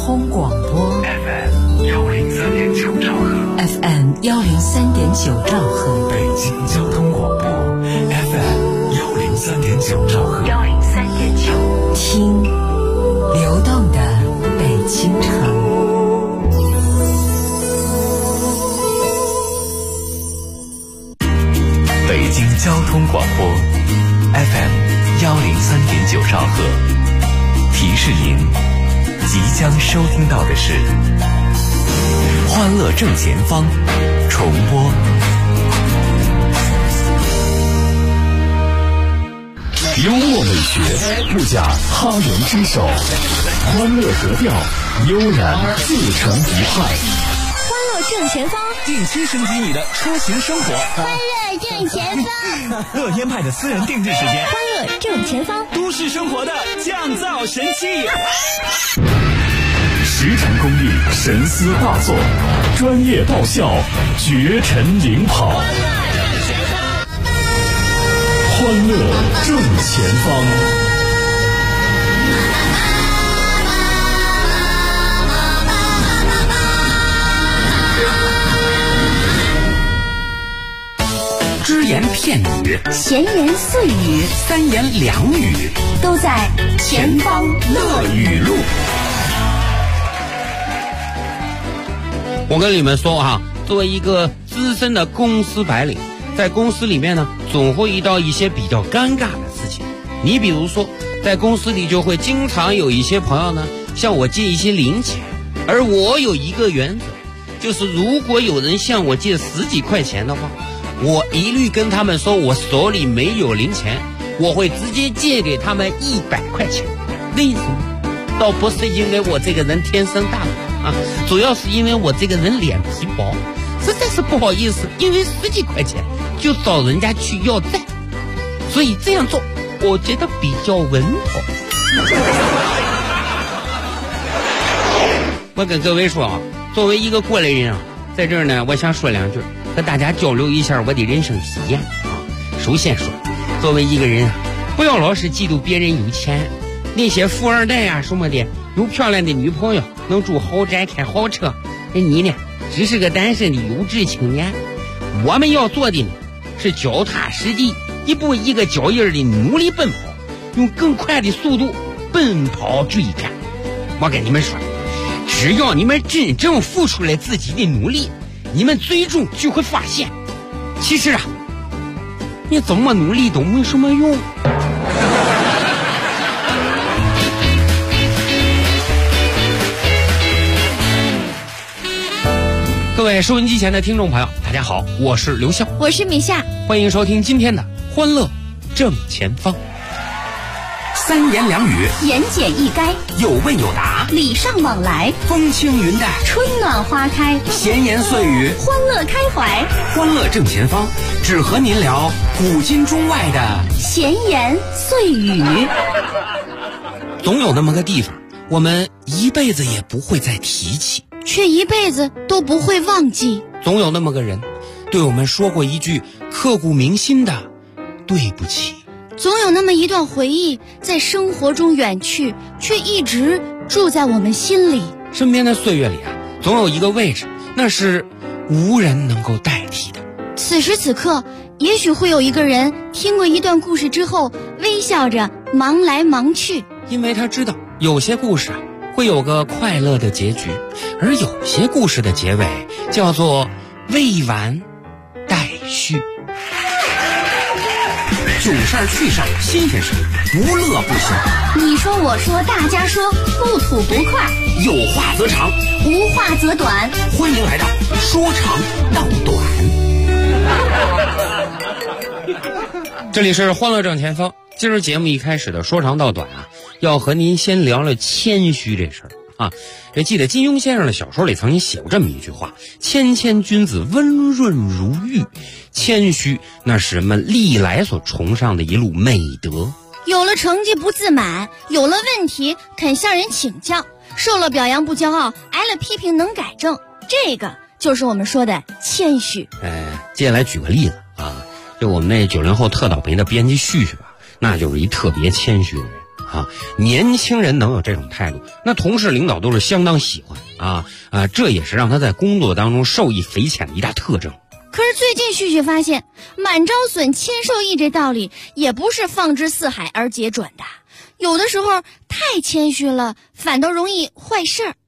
通广播 FM103.9兆赫 FM103.9兆赫， 北京交通广播 FM103.9兆赫 103.9，听流动的北京城。 北京交通广播 FM103.9兆赫，提示您即将收听到的是欢乐正前方重播。幽默美学不假他人之手，欢乐格调悠然自成一派。 欢乐正前方， 定期升级你的出行生活。 欢乐正前方， 乐天派的私人定制时间。 欢乐正前方， 都市生活的降噪神器。 实诚公益，神思大作，专业爆笑，绝尘领跑。欢乐正前方。 只言片语， 闲言碎语， 三言两语， 都在前方乐语录。 我跟你们说哈，作为一个资深的公司白领，在公司里面呢，总会遇到一些比较尴尬的事情。你比如说，在公司里就会经常有一些朋友呢向我借一些零钱，而我有一个原则，就是如果有人向我借10几块钱的话，我一律跟他们说我手里没有零钱，我会直接借给他们100块钱。为什么？倒不是因为我这个人天生大方啊，主要是因为我这个人脸皮薄，实在是不好意思，因为10几块钱就找人家去要债，所以这样做我觉得比较稳妥。我跟各位说啊，作为一个过来人啊，在这儿呢，我想说两句，和大家交流一下我的人生体验啊。首先说，作为一个人啊，不要老是嫉妒别人有钱，那些富二代啊什么的，有漂亮的女朋友，能住豪宅开豪车，你呢只是个单身的优质青年。我们要做的呢是脚踏实地，一步一个脚印的努力奔跑，用更快的速度奔跑追赶。我跟你们说，只要你们真正付出了自己的努力，你们最终就会发现，其实啊，你怎么努力都没什么用。各位收音机前的听众朋友，大家好，我是刘笑， 我是米夏， 欢迎收听今天的欢乐正前方。 三言两语， 言简意赅， 有问有答， 礼尚往来， 风轻云淡， 春暖花开， 闲言碎语， 欢乐开怀。 欢乐正前方，只和您聊古今中外的闲言碎语。 总有那么个地方，我们一辈子也不会再提起， 却一辈子都不会忘记。 总有那么个人，对我们说过一句刻骨铭心的对不起。 总有那么一段回忆，在生活中远去，却一直住在我们心里。 身边的岁月里啊，总有一个位置，那是无人能够代替的。 此时此刻，也许会有一个人听过一段故事之后，微笑着忙来忙去， 因为他知道有些故事啊会有个快乐的结局，而有些故事的结尾叫做未完待续。 囧事儿趣事儿新鲜事，不乐不行。 你说我说大家说，不吐不快， 有话则长， 无话则短。 欢迎来到说长道短。 这里是欢乐正前方。今儿节目一开始的说长道短啊，要和您先聊聊谦虚这事儿啊。这记得金庸先生的小说里曾经写过这么一句话：谦谦君子，温润如玉。谦虚那是人们历来所崇尚的一路美德。 有了成绩不自满，有了问题肯向人请教，受了表扬不骄傲，挨了批评能改正，这个就是我们说的谦虚。 接下来举个例子啊，就我们那90后特倒霉的编辑旭旭吧，那就是一特别谦虚的人啊，年轻人能有这种态度，那同事领导都是相当喜欢这也是让他在工作当中受益匪浅的一大特征。 可是最近旭旭发现，满招损，谦受益这道理也不是放之四海而皆准的，有的时候太谦虚了，反倒容易坏事儿。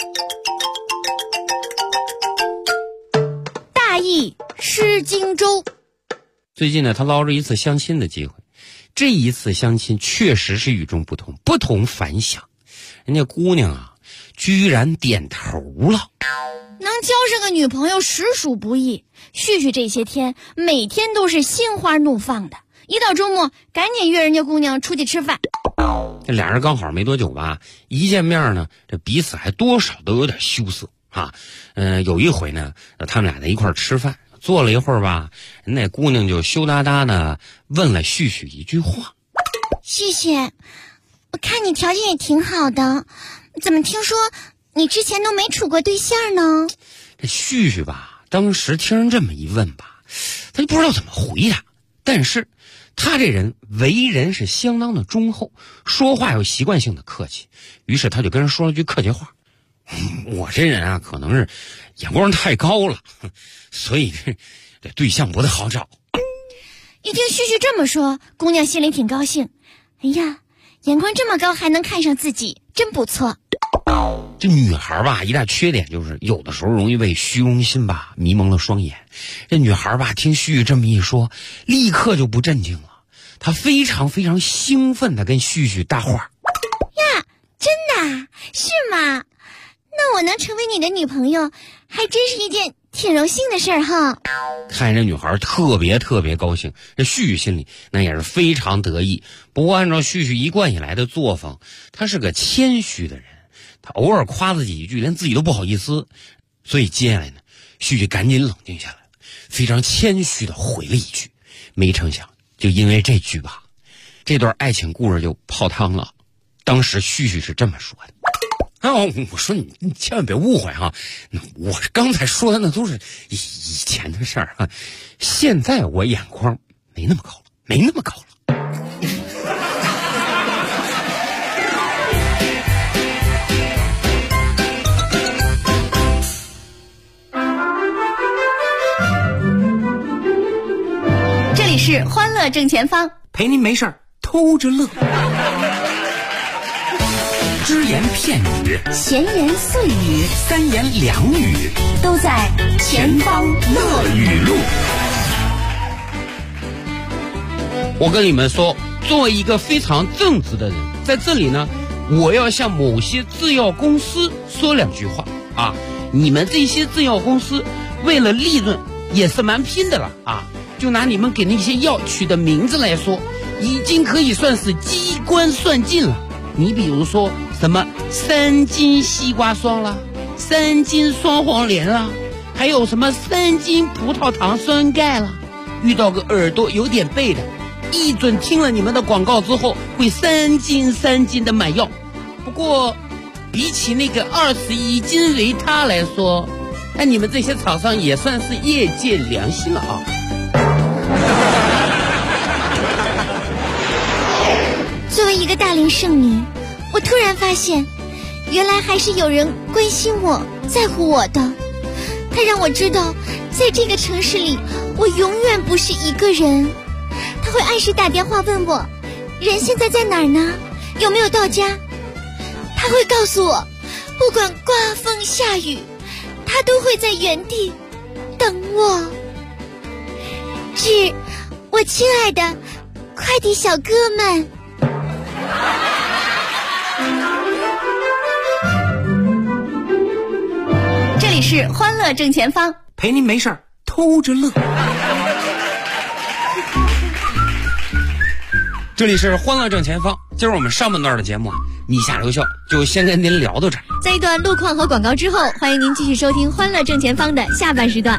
大意失荆州。 最近呢，他捞着一次相亲的机会，这一次相亲确实是与众不同，不同凡响。人家姑娘啊，居然点头了。 能交上个女朋友实属不易，旭旭这些天每天都是心花怒放的，一到周末赶紧约人家姑娘出去吃饭。 这俩人刚好没多久吧，一见面呢，这彼此还多少都有点羞涩有一回呢，他们俩在一块儿吃饭，坐了一会儿吧，那姑娘就羞答答的问了旭旭一句话： 旭旭，我看你条件也挺好的，怎么听说你之前都没处过对象呢？ 这旭旭吧，当时听人这么一问吧，他就不知道怎么回答。但是他这人为人是相当的忠厚，说话有习惯性的客气，于是他就跟人说了句客气话：我这人啊，可能是眼光太高了，所以这对象不太好找。 一听旭旭这么说，姑娘心里挺高兴。哎呀，眼光这么高还能看上自己，真不错。 这女孩吧，一大缺点就是有的时候容易被虚荣心吧迷蒙了双眼。这女孩吧，听旭旭这么一说，立刻就不镇静了，她非常非常兴奋地跟旭旭搭话。 呀，真的啊？是吗？那我能成为你的女朋友，还真是一件挺荣幸的事儿哈。 看这女孩特别高兴，这旭旭心里那也是非常得意。不过按照旭旭一贯以来的作风，他是个谦虚的人，他偶尔夸自己一句，连自己都不好意思。所以接下来呢，旭旭赶紧冷静下来，非常谦虚的回了一句。没成想，就因为这句吧，这段爱情故事就泡汤了。当时旭旭是这么说的：我说你千万别误会哈，我刚才说的那都是以前的事儿啊，现在我眼光没那么高了。 这里是欢乐正前方， 陪您没事儿偷着乐。只言片语， 闲言碎语， 三言两语， 都在前方乐语录。 我跟你们说，作为一个非常正直的人，在这里呢，我要向某些制药公司说两句话啊！你们这些制药公司为了利润也是蛮拼的了啊！就拿你们给那些药取的名字来说，已经可以算是机关算尽了。你比如说什么3斤西瓜霜啦，3斤双黄连啦，还有什么3斤葡萄糖酸钙啦，遇到个耳朵有点背的，一准听了你们的广告之后会3斤的买药。不过比起那个21斤维他来说，你们这些厂商也算是业界良心了啊。 作为一个大龄剩女，我突然发现，原来还是有人关心我，在乎我的。他让我知道，在这个城市里，我永远不是一个人。他会按时打电话问我，人现在在哪儿呢？有没有到家？他会告诉我，不管刮风下雨，他都会在原地等我。致我亲爱的快递小哥们。这里是欢乐正前方， 陪您没事儿偷着乐。 这里是欢乐正前方，今儿我们上半段的节目啊，你下留校就先跟您聊到这儿。 在一段路况和广告之后，欢迎您继续收听欢乐正前方的下半时段。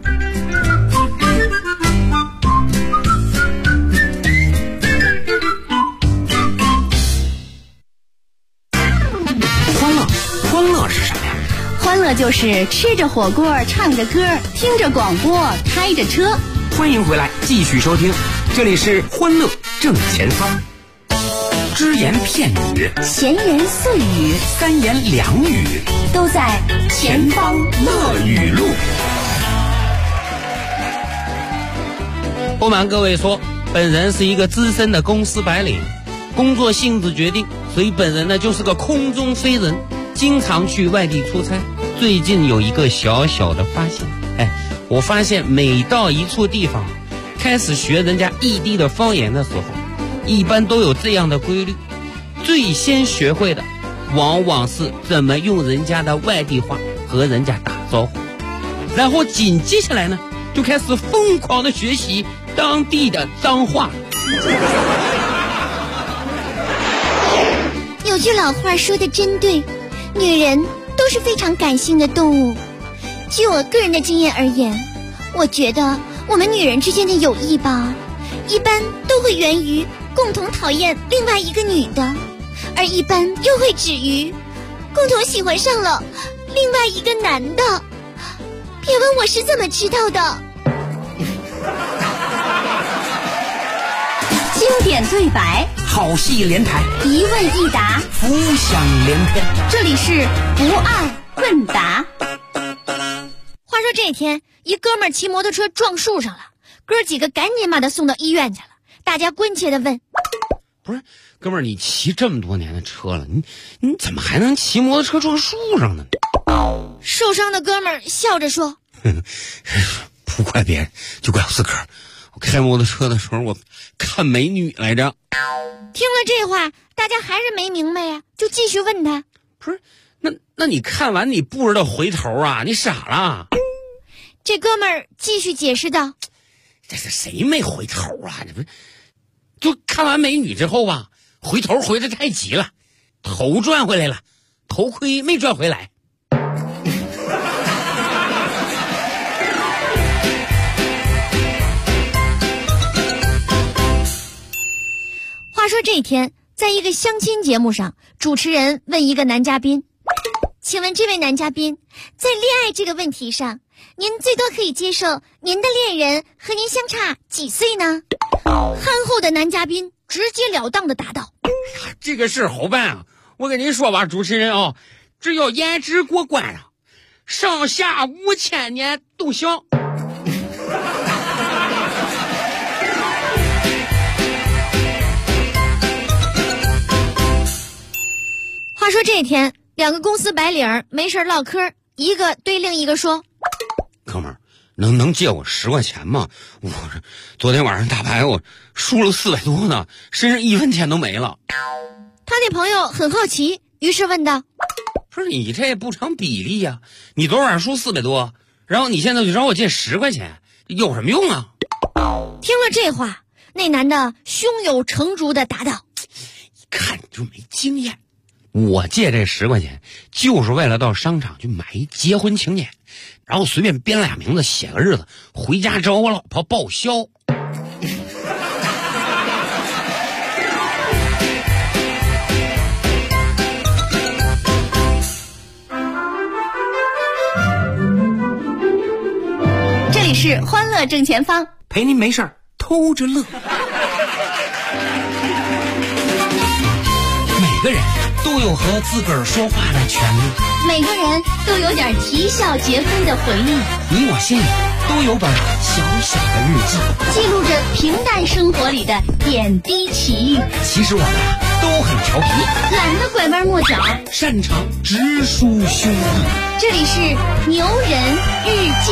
欢乐是什么呀？ 欢乐就是吃着火锅，唱着歌，听着广播，开着车。 欢迎回来，继续收听，这里是欢乐正前方。 只言片语， 闲言碎语， 三言两语， 都在前方乐语录。 不瞒各位说，本人是一个资深的公司白领，工作性质决定，所以本人呢就是个空中飞人，经常去外地出差。最近有一个小小的发现，我发现每到一处地方，开始学人家异地的方言的时候，一般都有这样的规律：最先学会的，往往是怎么用人家的外地话和人家打招呼，然后紧接下来呢，就开始疯狂的学习当地的脏话。 有句老话说的真对，女人都是非常感性的动物。据我个人的经验而言，我觉得我们女人之间的友谊吧，一般都会源于共同讨厌另外一个女的，而一般又会止于共同喜欢上了另外一个男的。别问我是怎么知道的。 经典对白， 好戏连台， 一问一答， 浮想联翩。 这里是不二问答。 话说这天，一哥们儿骑摩托车撞树上了，哥几个赶紧把他送到医院去了。大家关切地问： 不是，哥们儿，你骑这么多年的车了，你怎么还能骑摩托车撞树上呢？ 受伤的哥们儿笑着说： 不怪别人，就怪我自个儿。我开摩托车的时候，我看美女来着。 听了这话，大家还是没明白呀，就继续问他： 不是，那你看完你不知道回头啊？你傻了？ 这哥们儿继续解释道： 这是谁没回头啊？这不是，就看完美女之后吧，回头回得太急了，头转回来了，头盔没转回来。 话说这天，在一个相亲节目上，主持人问一个男嘉宾：请问这位男嘉宾，在恋爱这个问题上，您最多可以接受您的恋人和您相差几岁呢？憨厚的男嘉宾直截了当地答道： 这个事好办啊！我跟您说吧，主持人啊，只要颜值过关啊，上下5000年都行。 话说这天，两个公司白领没事唠嗑，一个对另一个说： 哥们儿，能借我10块钱吗？我昨天晚上打牌我输了400多呢，身上1分钱都没了。 他那朋友很好奇，于是问道： 不是你这不成比例呀？你昨晚上输400多，然后你现在就找我借10块钱，有什么用啊？ 听了这话，那男的胸有成竹地答道： 一看你就没经验。我借这10块钱，就是为了到商场去买一结婚请柬，然后随便编俩名字，写个日子，回家找我老婆报销。 这里是欢乐正前方， 陪您没事儿偷着乐。每个人都有和自个儿说话的权利， 每个人都有点啼笑皆非的回忆， 你我心里都有本小小的日记， 记录着平淡生活里的点滴奇遇。 其实我们都很调皮， 懒得拐弯抹角， 擅长直抒胸臆。 这里是牛人日记。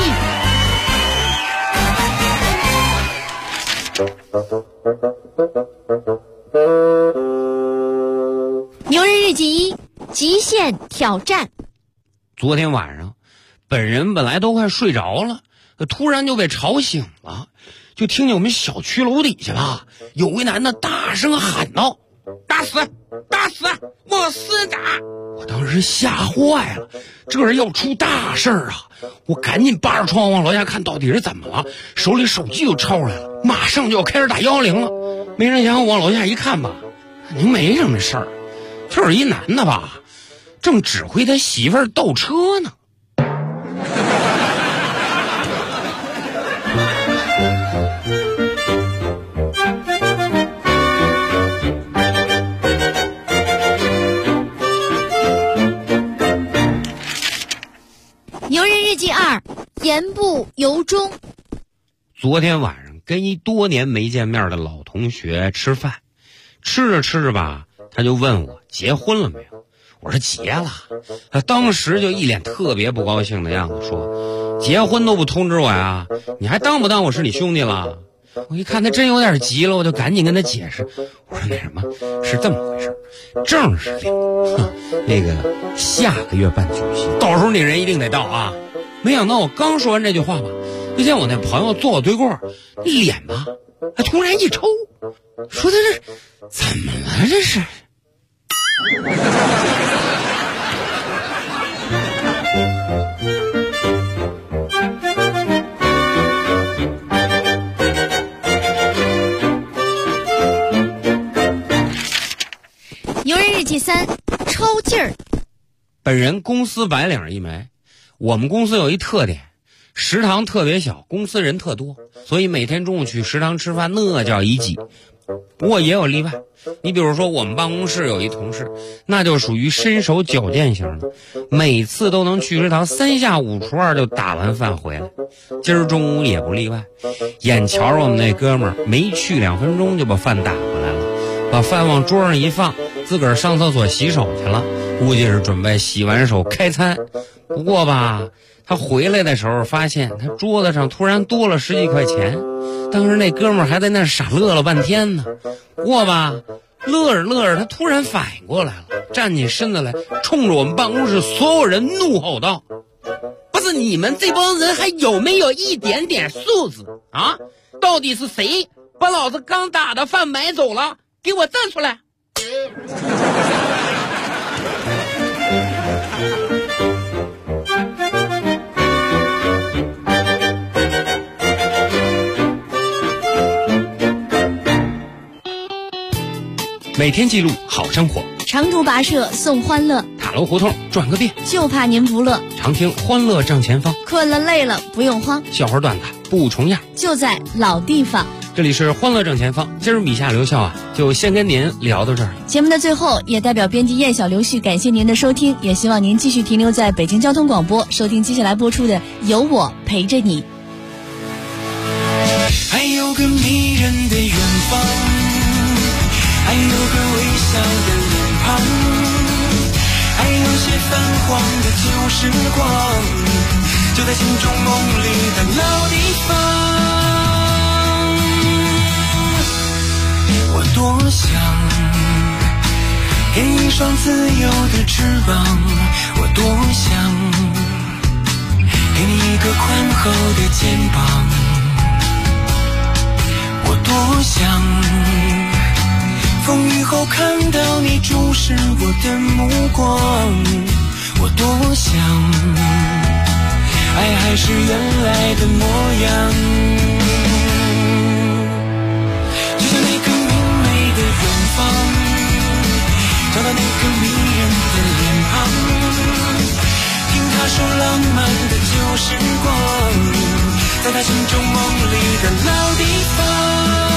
牛人日记1：极限挑战。 昨天晚上，本人本来都快睡着了，突然就被吵醒了，就听见我们小区楼底下吧，有位男的大声喊道：打死打死往死打！我当时吓坏了，这人要出大事儿啊！我赶紧扒着窗往楼下看到底是怎么了，手里手机就抄出来了，马上就要开始打110了。没成想我往楼下一看吧，您没什么事儿，就是一男的吧，正指挥他媳妇儿倒车呢。 由衷。 昨天晚上跟一多年没见面的老同学吃饭，吃着吃着吧，他就问我结婚了没有。我说结了。他当时就一脸特别不高兴的样子，说结婚都不通知我呀，你还当不当我是你兄弟了？我一看他真有点急了，我就赶紧跟他解释，我说那什么是这么回事，正是那个下个月办举行，到时候那人一定得到啊。没想到我刚说完这句话吧，就见我那朋友坐我对过，脸吧还突然一抽，说他这怎么了这是？ 游人日记3，抽劲儿。 本人公司白领一枚，我们公司有一特点，食堂特别小，公司人特多，所以每天中午去食堂吃饭那叫一挤。不过也有例外，你比如说我们办公室有一同事，那就属于身手矫健型的，每次都能去食堂3下5除2就打完饭回来。今儿中午也不例外，眼瞧着我们那哥们儿没去2分钟就把饭打回来了，把饭往桌上一放，自个儿上厕所洗手去了，估计是准备洗完手开餐。不过吧，他回来的时候发现他桌子上突然多了10几块钱，当时那哥们儿还在那傻乐了半天呢。不过吧，乐着乐着他突然反应过来了，站起身子来，冲着我们办公室所有人怒吼道：不是你们这帮人还有没有一点点素质啊？到底是谁把老子刚打的饭买走了？给我站出来！每天记录好生活， 长途跋涉送欢乐， 塔楼胡同转个遍， 就怕您不乐。 常听欢乐正前方， 困了累了不用慌， 笑话段子不重样， 就在老地方。 这里是欢乐正前方，今儿米夏刘笑啊，就先跟您聊到这儿。 节目的最后，也代表编辑燕小刘旭感谢您的收听，也希望您继续停留在北京交通广播，收听接下来播出的《有我陪着你》。 还有个迷人的远方，还有个微笑的脸庞，还有些泛黄的旧时光，就在心中梦里的老地方。我多想给你一双自由的翅膀，我多想给你一个宽厚的肩膀，我多想风雨后看到你注视我的目光，我多想爱还是原来的模样，就像那个明媚的远方，找到那个迷人的脸庞，听他说浪漫的旧时光，在他心中梦里的老地方。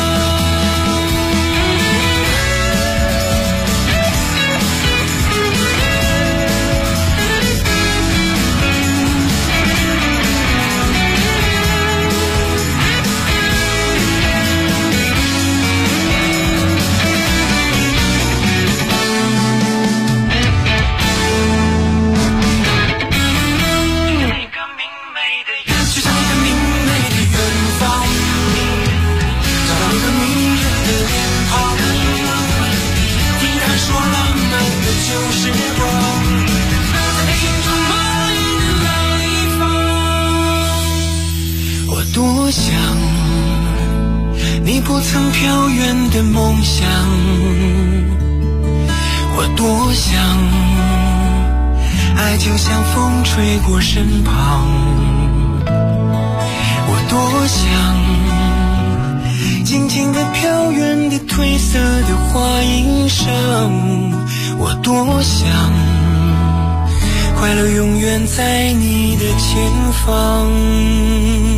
多想你不曾飘远的梦想，我多想爱就像风吹过身旁，我多想静静地飘远的褪色的花衣裳，我多想快乐永远在你的前方。